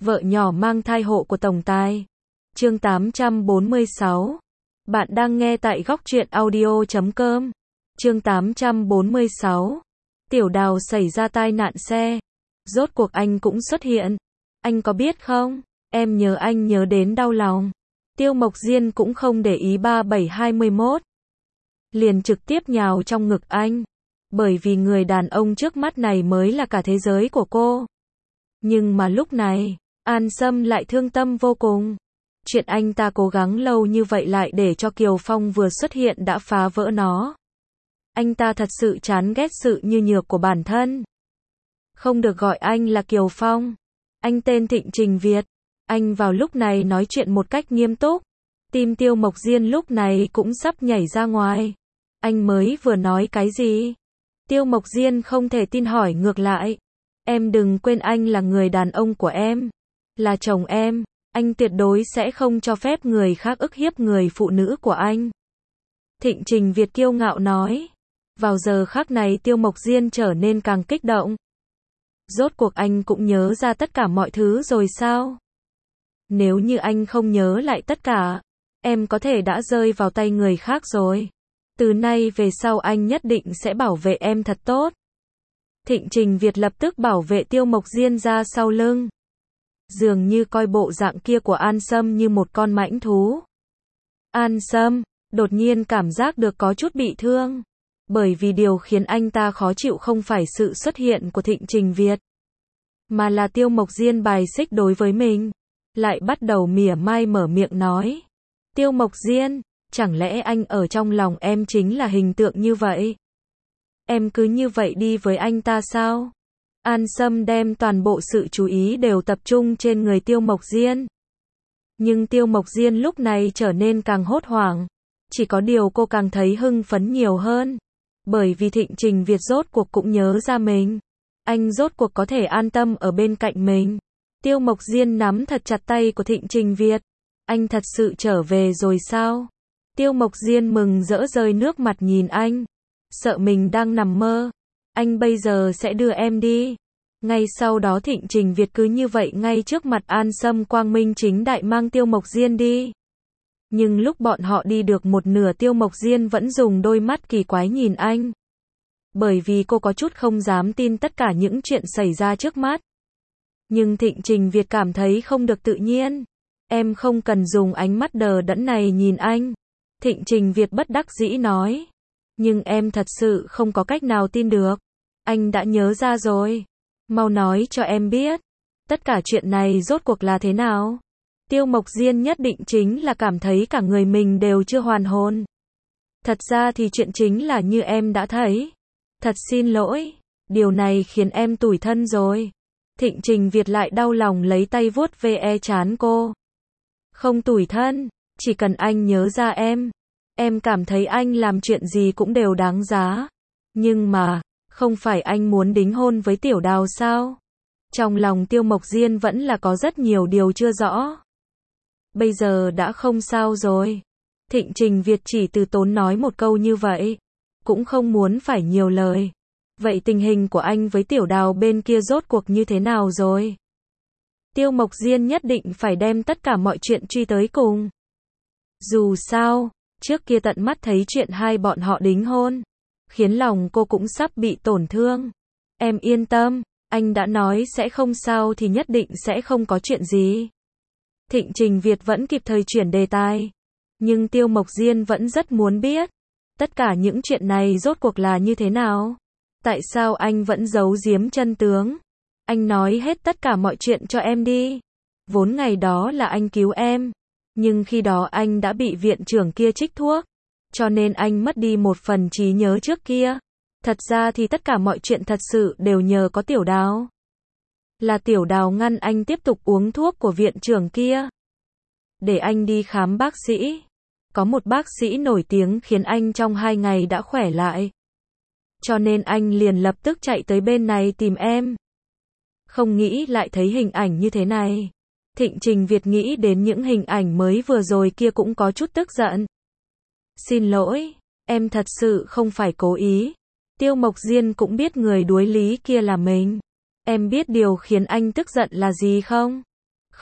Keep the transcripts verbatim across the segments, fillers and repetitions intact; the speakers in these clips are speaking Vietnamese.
Vợ nhỏ mang thai hộ của tổng tài. Chương tám trăm bốn mươi sáu. Bạn đang nghe tại góc truyện audio chấm com. Chương tám trăm bốn mươi sáu. Tiểu Đào xảy ra tai nạn xe. Rốt cuộc anh cũng xuất hiện. Anh có biết không? Em nhớ anh nhớ đến đau lòng. Tiêu Mộc Diên cũng không để ý ba bảy hai mốt. Liền trực tiếp nhào trong ngực anh. Bởi vì người đàn ông trước mắt này mới là cả thế giới của cô. Nhưng mà lúc này, An Sâm lại thương tâm vô cùng. Chuyện anh ta cố gắng lâu như vậy lại để cho Kiều Phong vừa xuất hiện đã phá vỡ nó. Anh ta thật sự chán ghét sự như nhược của bản thân. Không được gọi anh là Kiều Phong. Anh tên Thịnh Trình Việt. Anh vào lúc này nói chuyện một cách nghiêm túc. Tim Tiêu Mộc Diên lúc này cũng sắp nhảy ra ngoài. Anh mới vừa nói cái gì? Tiêu Mộc Diên không thể tin hỏi ngược lại. Em đừng quên anh là người đàn ông của em. Là chồng em. Anh tuyệt đối sẽ không cho phép người khác ức hiếp người phụ nữ của anh. Thịnh Trình Việt kiêu ngạo nói. Vào giờ khắc này Tiêu Mộc Diên trở nên càng kích động. Rốt cuộc anh cũng nhớ ra tất cả mọi thứ rồi sao? Nếu như anh không nhớ lại tất cả, em có thể đã rơi vào tay người khác rồi. Từ nay về sau anh nhất định sẽ bảo vệ em thật tốt. Thịnh Trình Việt lập tức bảo vệ Tiêu Mộc Diên ra sau lưng. Dường như coi bộ dạng kia của An Sâm như một con mãnh thú. An Sâm, đột nhiên cảm giác được có chút bị thương. Bởi vì điều khiến anh ta khó chịu không phải sự xuất hiện của Thịnh Trình Việt. Mà là Tiêu Mộc Diên bài xích đối với mình. Lại bắt đầu mỉa mai mở miệng nói. Tiêu Mộc Diên, chẳng lẽ anh ở trong lòng em chính là hình tượng như vậy? Em cứ như vậy đi với anh ta sao? An Sâm đem toàn bộ sự chú ý đều tập trung trên người Tiêu Mộc Diên. Nhưng Tiêu Mộc Diên lúc này trở nên càng hốt hoảng. Chỉ có điều cô càng thấy hưng phấn nhiều hơn. Bởi vì Thịnh Trình Việt rốt cuộc cũng nhớ ra mình. Anh rốt cuộc có thể an tâm ở bên cạnh mình. Tiêu Mộc Diên nắm thật chặt tay của Thịnh Trình Việt. Anh thật sự trở về rồi sao? Tiêu Mộc Diên mừng rỡ rơi nước mặt nhìn anh. Sợ mình đang nằm mơ. Anh bây giờ sẽ đưa em đi. Ngay sau đó Thịnh Trình Việt cứ như vậy ngay trước mặt An Sâm quang minh chính đại mang Tiêu Mộc Diên đi. Nhưng lúc bọn họ đi được một nửa Tiêu Mộc Diên vẫn dùng đôi mắt kỳ quái nhìn anh. Bởi vì cô có chút không dám tin tất cả những chuyện xảy ra trước mắt. Nhưng Thịnh Trình Việt cảm thấy không được tự nhiên. Em không cần dùng ánh mắt đờ đẫn này nhìn anh. Thịnh Trình Việt bất đắc dĩ nói. Nhưng em thật sự không có cách nào tin được. Anh đã nhớ ra rồi. Mau nói cho em biết. Tất cả chuyện này rốt cuộc là thế nào? Tiêu Mộc Diên nhất định chính là cảm thấy cả người mình đều chưa hoàn hồn. Thật ra thì chuyện chính là như em đã thấy. Thật xin lỗi. Điều này khiến em tủi thân rồi. Thịnh Trình Việt lại đau lòng lấy tay vuốt ve trán cô. Không tủi thân. Chỉ cần anh nhớ ra em. Em cảm thấy anh làm chuyện gì cũng đều đáng giá. Nhưng mà, không phải anh muốn đính hôn với Tiểu Đào sao? Trong lòng Tiêu Mộc Diên vẫn là có rất nhiều điều chưa rõ. Bây giờ đã không sao rồi. Thịnh Trình Việt chỉ từ tốn nói một câu như vậy. Cũng không muốn phải nhiều lời. Vậy tình hình của anh với Tiểu Đào bên kia rốt cuộc như thế nào rồi? Tiêu Mộc Diên nhất định phải đem tất cả mọi chuyện truy tới cùng. Dù sao, trước kia tận mắt thấy chuyện hai bọn họ đính hôn. Khiến lòng cô cũng sắp bị tổn thương. Em yên tâm, anh đã nói sẽ không sao thì nhất định sẽ không có chuyện gì. Thịnh Trình Việt vẫn kịp thời chuyển đề tài. Nhưng Tiêu Mộc Diên vẫn rất muốn biết. Tất cả những chuyện này rốt cuộc là như thế nào? Tại sao anh vẫn giấu giếm chân tướng? Anh nói hết tất cả mọi chuyện cho em đi. Vốn ngày đó là anh cứu em. Nhưng khi đó anh đã bị viện trưởng kia trích thuốc. Cho nên anh mất đi một phần trí nhớ trước kia. Thật ra thì tất cả mọi chuyện thật sự đều nhờ có Tiểu Đào. Là Tiểu Đào ngăn anh tiếp tục uống thuốc của viện trưởng kia. Để anh đi khám bác sĩ. Có một bác sĩ nổi tiếng khiến anh trong hai ngày đã khỏe lại. Cho nên anh liền lập tức chạy tới bên này tìm em. Không nghĩ lại thấy hình ảnh như thế này. Thịnh Trình Việt nghĩ đến những hình ảnh mới vừa rồi kia cũng có chút tức giận. Xin lỗi, em thật sự không phải cố ý. Tiêu Mộc Diên cũng biết người đuối lý kia là mình. Em biết điều khiến anh tức giận là gì không?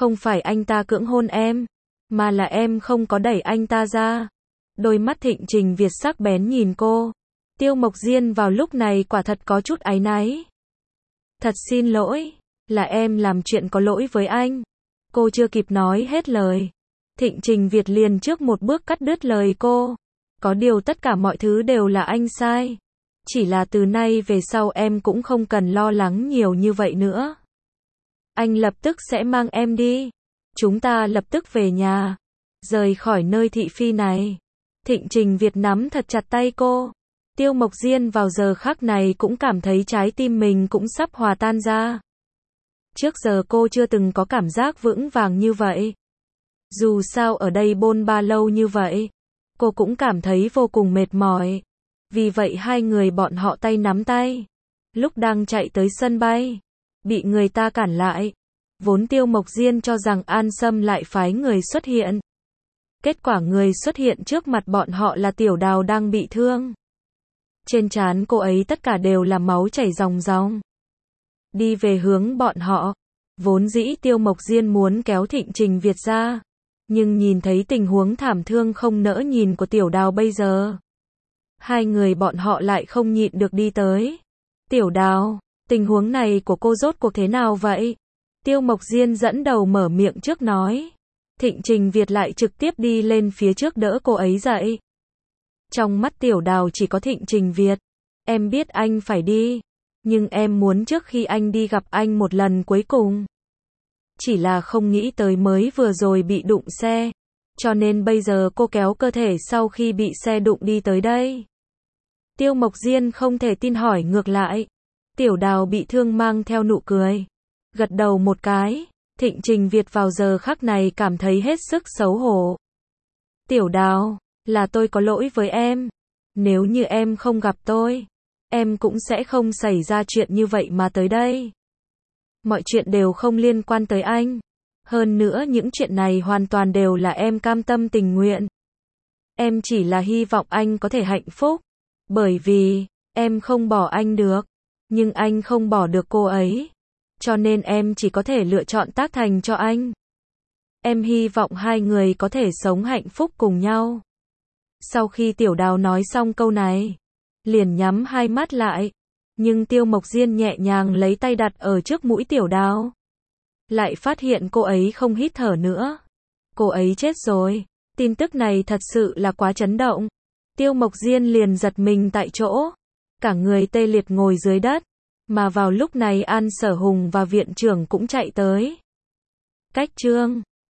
Không phải anh ta cưỡng hôn em, mà là em không có đẩy anh ta ra. Đôi mắt Thịnh Trình Việt sắc bén nhìn cô. Tiêu Mộc Diên vào lúc này quả thật có chút áy náy. Thật xin lỗi, là em làm chuyện có lỗi với anh. Cô chưa kịp nói hết lời. Thịnh Trình Việt liền trước một bước cắt đứt lời cô. Có điều tất cả mọi thứ đều là anh sai. Chỉ là từ nay về sau em cũng không cần lo lắng nhiều như vậy nữa. Anh lập tức sẽ mang em đi. Chúng ta lập tức về nhà. Rời khỏi nơi thị phi này. Thịnh Trình Việt nắm thật chặt tay cô. Tiêu Mộc Diên vào giờ khắc này cũng cảm thấy trái tim mình cũng sắp hòa tan ra. Trước giờ cô chưa từng có cảm giác vững vàng như vậy. Dù sao ở đây bôn ba lâu như vậy, cô cũng cảm thấy vô cùng mệt mỏi. Vì vậy hai người bọn họ tay nắm tay. Lúc đang chạy tới sân bay, bị người ta cản lại. Vốn Tiêu Mộc Diên cho rằng An Sâm lại phái người xuất hiện. Kết quả người xuất hiện trước mặt bọn họ là Tiểu Đào đang bị thương. Trên trán cô ấy tất cả đều là máu chảy ròng ròng. Đi về hướng bọn họ. Vốn dĩ Tiêu Mộc Diên muốn kéo Thịnh Trình Việt ra. Nhưng nhìn thấy tình huống thảm thương không nỡ nhìn của Tiểu Đào bây giờ. Hai người bọn họ lại không nhịn được đi tới. Tiểu Đào, tình huống này của cô rốt cuộc thế nào vậy? Tiêu Mộc Diên dẫn đầu mở miệng trước nói. Thịnh Trình Việt lại trực tiếp đi lên phía trước đỡ cô ấy dậy. Trong mắt Tiểu Đào chỉ có Thịnh Trình Việt. Em biết anh phải đi. Nhưng em muốn trước khi anh đi gặp anh một lần cuối cùng. Chỉ là không nghĩ tới mới vừa rồi bị đụng xe. Cho nên bây giờ cô kéo cơ thể sau khi bị xe đụng đi tới đây. Tiêu Mộc Diên không thể tin hỏi ngược lại. Tiểu Đào bị thương mang theo nụ cười. Gật đầu một cái. Thịnh Trình Việt vào giờ khắc này cảm thấy hết sức xấu hổ. Tiểu Đào, là tôi có lỗi với em. Nếu như em không gặp tôi, em cũng sẽ không xảy ra chuyện như vậy mà tới đây. Mọi chuyện đều không liên quan tới anh. Hơn nữa những chuyện này hoàn toàn đều là em cam tâm tình nguyện. Em chỉ là hy vọng anh có thể hạnh phúc. Bởi vì, em không bỏ anh được. Nhưng anh không bỏ được cô ấy. Cho nên em chỉ có thể lựa chọn tác thành cho anh. Em hy vọng hai người có thể sống hạnh phúc cùng nhau. Sau khi Tiểu Đào nói xong câu này, liền nhắm hai mắt lại. Nhưng Tiêu Mộc Diên nhẹ nhàng lấy tay đặt ở trước mũi Tiểu Đào. Lại phát hiện cô ấy không hít thở nữa. Cô ấy chết rồi. Tin tức này thật sự là quá chấn động. Tiêu Mộc Diên liền giật mình tại chỗ. Cả người tê liệt ngồi dưới đất. Mà vào lúc này An Sở Hùng và viện trưởng cũng chạy tới. Cách chương